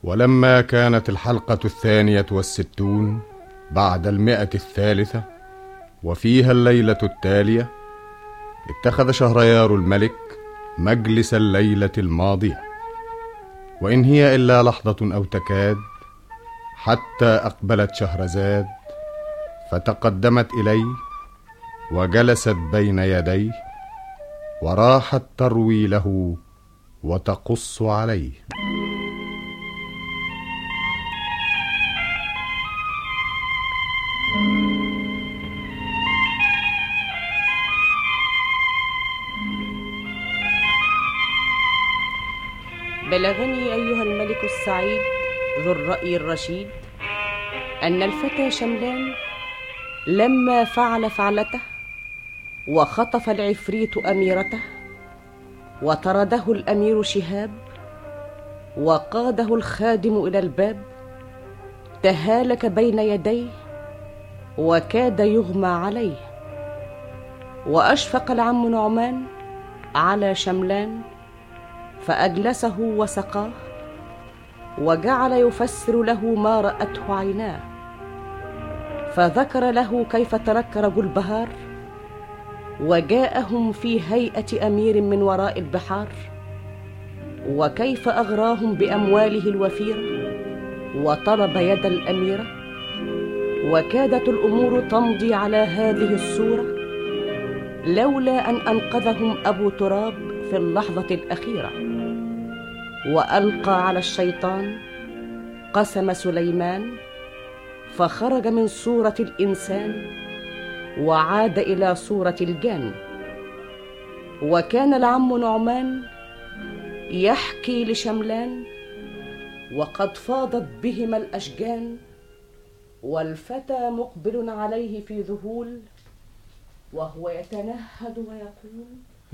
ولما كانت الحلقة 62 بعد 100 وفيها الليلة التالية، اتخذ شهريار الملك مجلس الليلة الماضية، وإن هي إلا لحظة أو تكاد، حتى أقبلت شهرزاد فتقدمت إليه وجلست بين يديه، وراحت تروي له وتقص عليه. بلغني أيها الملك السعيد ذو الرأي الرشيد أن الفتى شملان لما فعل فعلته وخطف العفريت أميرته وطرده الأمير شهاب وقاده الخادم إلى الباب، تهالك بين يديه وكاد يغمى عليه، وأشفق العم نعمان على شملان فأجلسه وسقاه، وجعل يفسر له ما رأته عيناه، فذكر له كيف تنكر جلبهار وجاءهم في هيئة أمير من وراء البحار، وكيف أغراهم بأمواله الوفيرة وطلب يد الأميرة، وكادت الأمور تمضي على هذه الصورة لولا أن أنقذهم أبو تراب في اللحظة الأخيرة، وألقى على الشيطان قسم سليمان فخرج من صورة الإنسان وعاد إلى صورة الجان. وكان العم نعمان يحكي لشملان وقد فاضت بهما الأشجان، والفتى مقبل عليه في ذهول وهو يتنهد ويقول: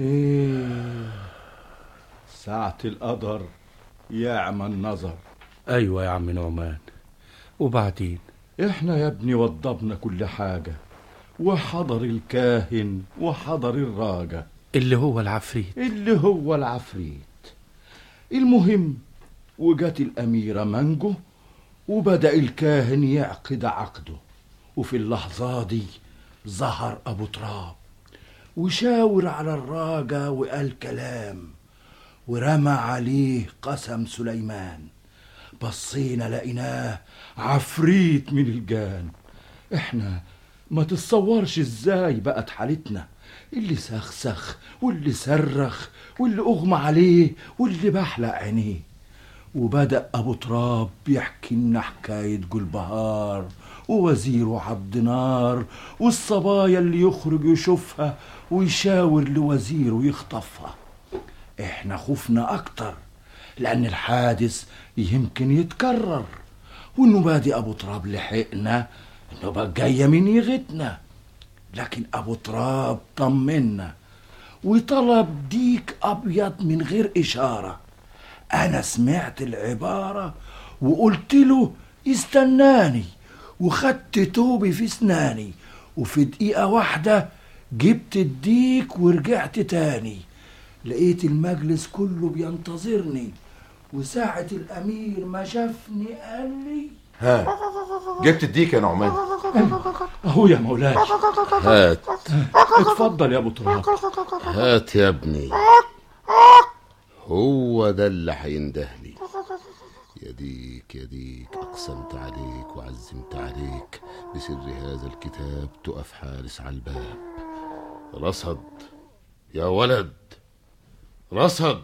ساعة القدر يعمى النظر. أيوة يا عم نعمان، وبعدين؟ احنا يا ابني وضبنا كل حاجة، وحضر الكاهن وحضر الراجة اللي هو العفريت. المهم وجات الأميرة منجو، وبدأ الكاهن يعقد عقده، وفي اللحظة دي ظهر أبو تراب وشاور على الراجة وقال كلام ورمى عليه قسم سليمان. بصينا لقيناه عفريت من الجان. احنا ما تتصورش ازاي بقت حالتنا، اللي سخسخ واللي صرخ واللي اغمى عليه واللي بحلق عينيه. وبدأ أبو تراب بيحكي لنا حكاية جلبهار ووزيره عبد نار والصبايا اللي يخرج يشوفها ويشاور لوزيره يخطفها. احنا خفنا اكتر لان الحادث يمكن يتكرر، والنبادي ابو تراب لحقنا انه بقى جايه من يغتنا. لكن ابو تراب طمنا وطلب ديك ابيض من غير اشاره. انا سمعت العباره وقلت له استناني، وخدت توبي في اسناني، وفي دقيقه واحده جبت الديك ورجعت تاني. لقيت المجلس كله بينتظرني، وساعة الأمير ما شافني قال لي: ها، جبت الديك يا نعمان؟ أهو يا مولاي. هات. اتفضل يا أبو تراب. هات يا ابني، هو ده اللي هيندهلي. يديك أقسمت عليك وعزمت عليك بسر هذا الكتاب تقف حارس على الباب. رصد يا ولد، رصد.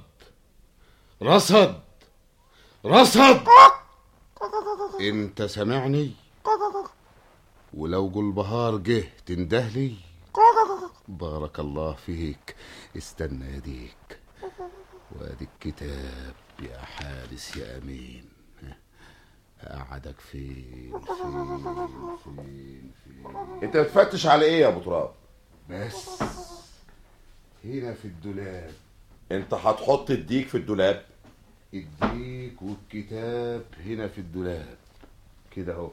انت سامعني؟ ولو جلبهار جه تندهلي. بارك الله فيك. استنى يديك، وادي الكتاب يا حارس يا امين. قعدك فين؟ انت بتفتش على ايه يا ابو تراب؟ بس هنا في الدولاب. انت هتحط الديك في الدولاب؟ الديك والكتاب هنا في الدولاب كده اهو،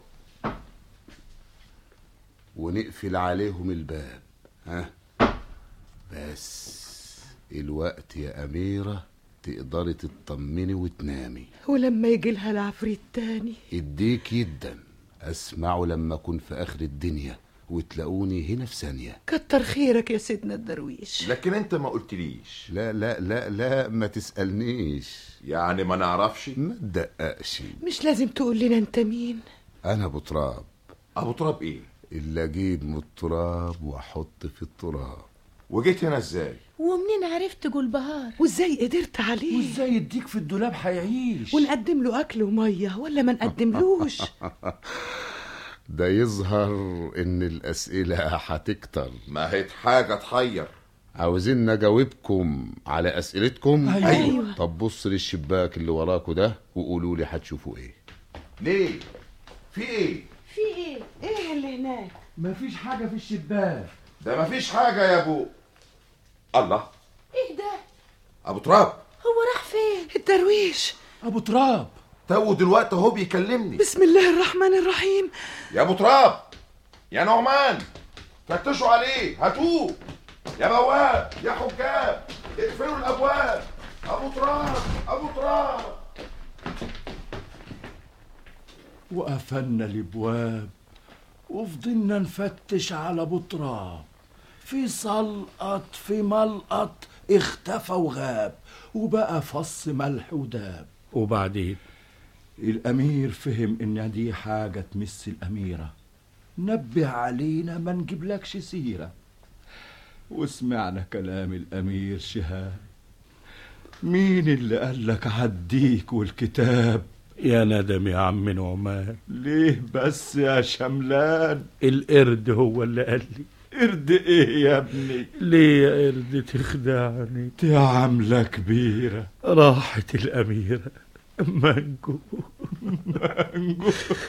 ونقفل عليهم الباب. ها بس الوقت يا أميرة تقدري تطمني وتنامي. ولما يجي لها العفريت تاني اديك يدا اسمعه لما اكون في اخر الدنيا وتلاقوني هنا في ثانية. كتر خيرك يا سيدنا الدرويش. لكن انت ما قلتليش. لا لا لا لا ما تسألنيش. يعني ما نعرفش؟ ما تدققش. مش لازم تقول لنا انت مين. انا ابو تراب. ابو تراب ايه؟ اللي اجيب من التراب واحط في التراب. وجيت هنا ازاي؟ ومنين عرفت جولبهار؟ وازاي قدرت عليه؟ وازاي يديك في الدولاب هيعيش؟ ونقدم له اكل وميه ولا ما نقدملوش؟ ده يظهر ان الاسئله هتكتر. ما هي حاجه تحير. عاوزين نجاوبكم على اسئلتكم؟ أيوة. طب بص للشباك اللي وراكوا ده وقولوا لي هتشوفوا ايه. ليه؟ في ايه؟ في ايه؟ ايه اللي هناك؟ مفيش حاجه في الشباك. ده مفيش حاجه يا ابو. الله، ايه ده؟ ابو تراب. هو راح فين؟ الدرويش ابو تراب تو دلوقتي اهو بيكلمني. بسم الله الرحمن الرحيم. يا ابو تراب، يا نعمان، فتشوا عليه، هاتوه. يا بواب، يا حكام، اقفلوا الابواب. ابو تراب، ابو تراب. وقفلنا الابواب وفضلنا نفتش على ابو تراب. في سلقط في ملقط اختفى وغاب وبقى فص ملح وداب. وبعدين الامير فهم ان دي حاجه تمس الاميره، نبه علينا ما نجيبلكش سيره. وسمعنا كلام الامير شهاب. مين اللي قالك عديك والكتاب؟ يا ندم يا عم نعمان. ليه بس يا شملان؟ القرد هو اللي قال لي. قرد ايه يا ابني؟ ليه يا قرد تخدعني؟ دي عاملة كبيرة. راحت الأميرة مانجو. مانجو.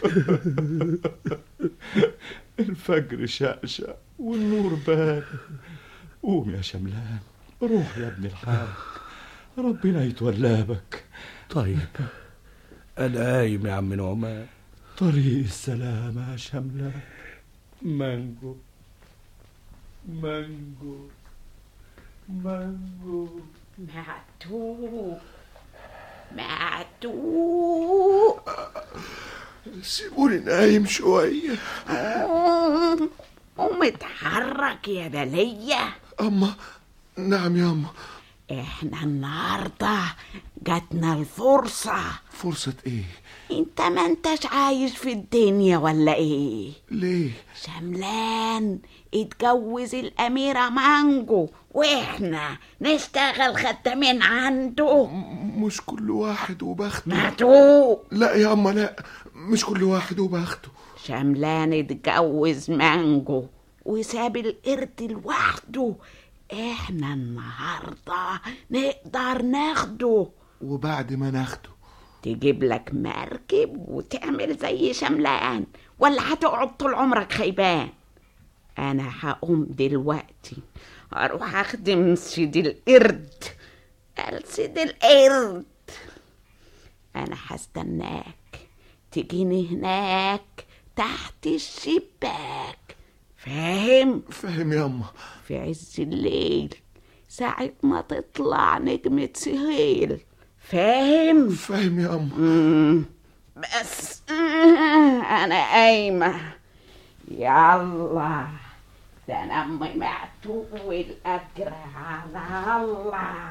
الفجر شقشق والنور بان. قوم يا شملان، روح يا ابن الحاج، ربنا يتولابك. طيب أنا قايم يا عم نعمان. طريق السلامة يا شملان. مانجو مانجو مانجو. معتوق. سيبوني نايم شويه. قوم اتحرك يا دلية. اما نعم يا اما. احنا النهارده جاتنا الفرصة. فرصه ايه؟ انت ما انتش عايش في الدنيا ولا ايه؟ ليه؟ شملان اتجوز الأميرة مانجو واحنا نشتغل خدامين عنده. مش كل واحد وبخته. معتوق. لا يا اما لا، مش كل واحد وبخته. شملان اتجوز مانجو وساب القرد لوحده. احنا النهارده نقدر ناخده. وبعد ما ناخده تجيب لك مركب وتعمل زي شملان، ولا هتقعد طول عمرك خيبان؟ انا هقوم دلوقتي اروح اخدم سيد القرد. قال سيد القرد انا هستناك تجيني هناك تحت الشباك. فاهم؟ فاهم يا اما. في عز الليل ساعة ما تطلع نجمة سهيل. فاهم؟ فاهم يا اما. بس انا قايمة. يلا ده انا امي معتوق والاجر على الله.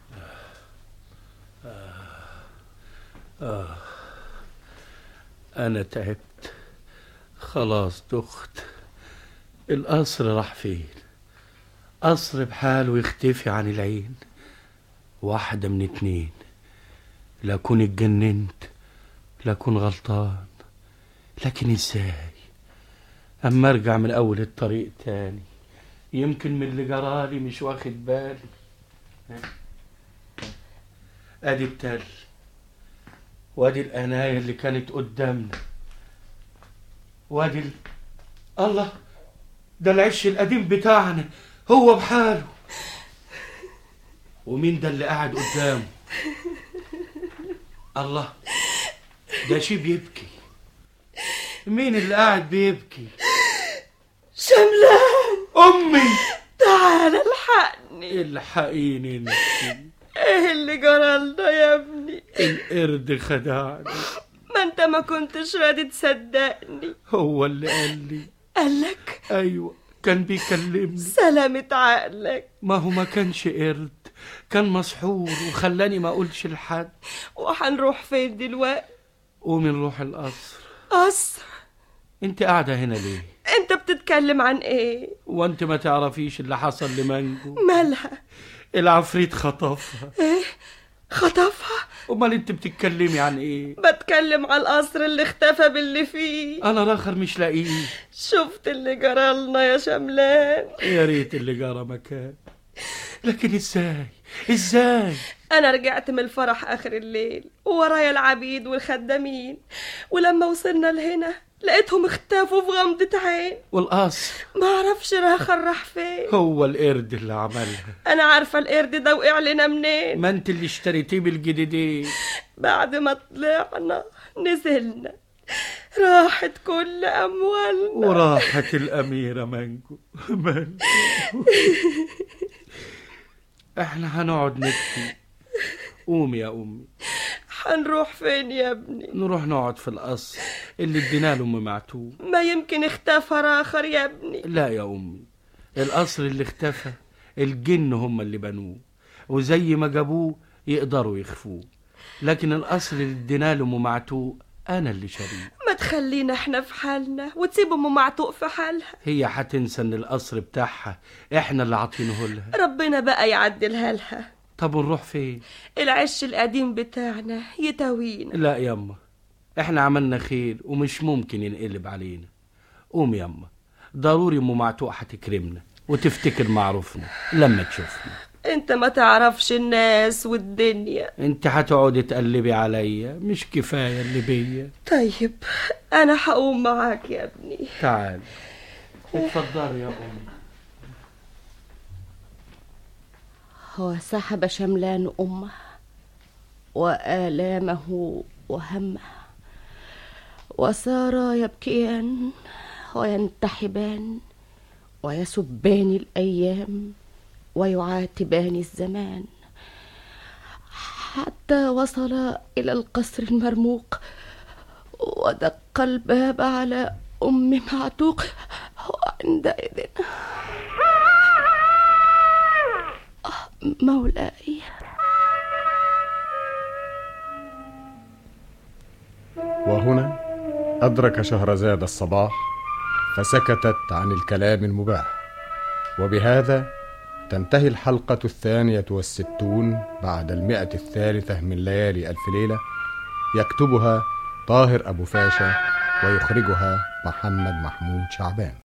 أنا تعبت خلاص دخت. القصر راح فين؟ قصر بحاله يختفي عن العين. واحدة من اتنين، لا أكون اتجننت لا أكون غلطان. لكن ازاي؟ أما أرجع من أول الطريق تاني يمكن من اللي جرالي مش واخد بالي. أدي التل وادي القناية اللي كانت قدامنا وادي الله، ده العش القديم بتاعنا هو بحاله. ومين ده اللي قاعد قدامه؟ الله، ده شي بيبكي. مين اللي قاعد بيبكي؟ شملان أمي. تعال الحقني. الحقيني انت. ايه اللي جرالنا يا ابني؟ القرد خدعني. ما انت ما كنتش راضي تصدقني. هو اللي قال لي. قالك؟ ايوه كان بيكلمني. سلامة عقلك. ما هو ما كانش قرد، كان مسحور وخلاني ما اقولش لحد. وهنروح فين دلوقتي؟ قومي نروح القصر. قصر؟ انت قاعدة هنا ليه؟ انت بتتكلم عن ايه؟ وانت ما تعرفيش اللي حصل لمانجو؟ مالها؟ العفريت خطفها. ايه؟ خطفها؟ امال انت بتتكلمي عن ايه؟ بتكلم على القصر اللي اختفى باللي فيه. انا الاخر مش لاقيه. شفت اللي جرالنا يا شملان؟ يا ريت اللي جرى مكان، لكن ازاي؟ انا رجعت من الفرح اخر الليل وورايا العبيد والخدامين، ولما وصلنا لهنا لقيتهم اختفوا في غمضة عين. والقصر ما اعرفش راح فين. هو القرد اللي عملها. انا عارفة القرد ده وقع لنا منين. ما انت اللي اشتريتيه بالجديدين. بعد ما طلعنا نزلنا راحت كل اموالنا وراحت الاميرة مانجو. احنا هنقعد نبكي. قومي يا امي. هنروح فين يا ابني؟ نروح نقعد في القصر اللي ادينا له ام معتوه. ما يمكن اختفى راخر يا ابني. لا يا امي، القصر اللي اختفى الجن هم اللي بنوه، وزي ما جابوه يقدروا يخفوه، لكن القصر اللي ادينا له ام معتوه انا اللي شاريه. ما تخلينا احنا في حالنا وتسيب ام معتوق في حالها. هي هتنسى ان القصر بتاعها احنا اللي عاطينه لها. ربنا بقى يعدلها لها. طب ونروح فين؟ العش القديم بتاعنا يتوينا. لا ياما، احنا عملنا خير ومش ممكن ينقلب علينا. قوم ياما، ضروري ام معتوق هتكرمنا وتفتكر معروفنا لما تشوفنا. انت ما تعرفش الناس والدنيا. انت هتقعدي تقلبي عليا، مش كفايه اللي بيا؟ طيب انا هقوم معاك يا ابني. تعال اتفضلي يا امي. وسحب شملان أمه وآلامه وهمه، وسارا يبكيان وينتحبان ويسبان الأيام ويعاتبان الزمان، حتى وصل إلى القصر المرموق ودق الباب على أم معتوق. وعندئذ مولاي. وهنا أدرك شهرزاد الصباح فسكتت عن الكلام المباح. وبهذا تنتهي الحلقة 62 بعد 103 من ليالي ألف ليلة. يكتبها طاهر أبو فاشا ويخرجها محمد محمود شعبان.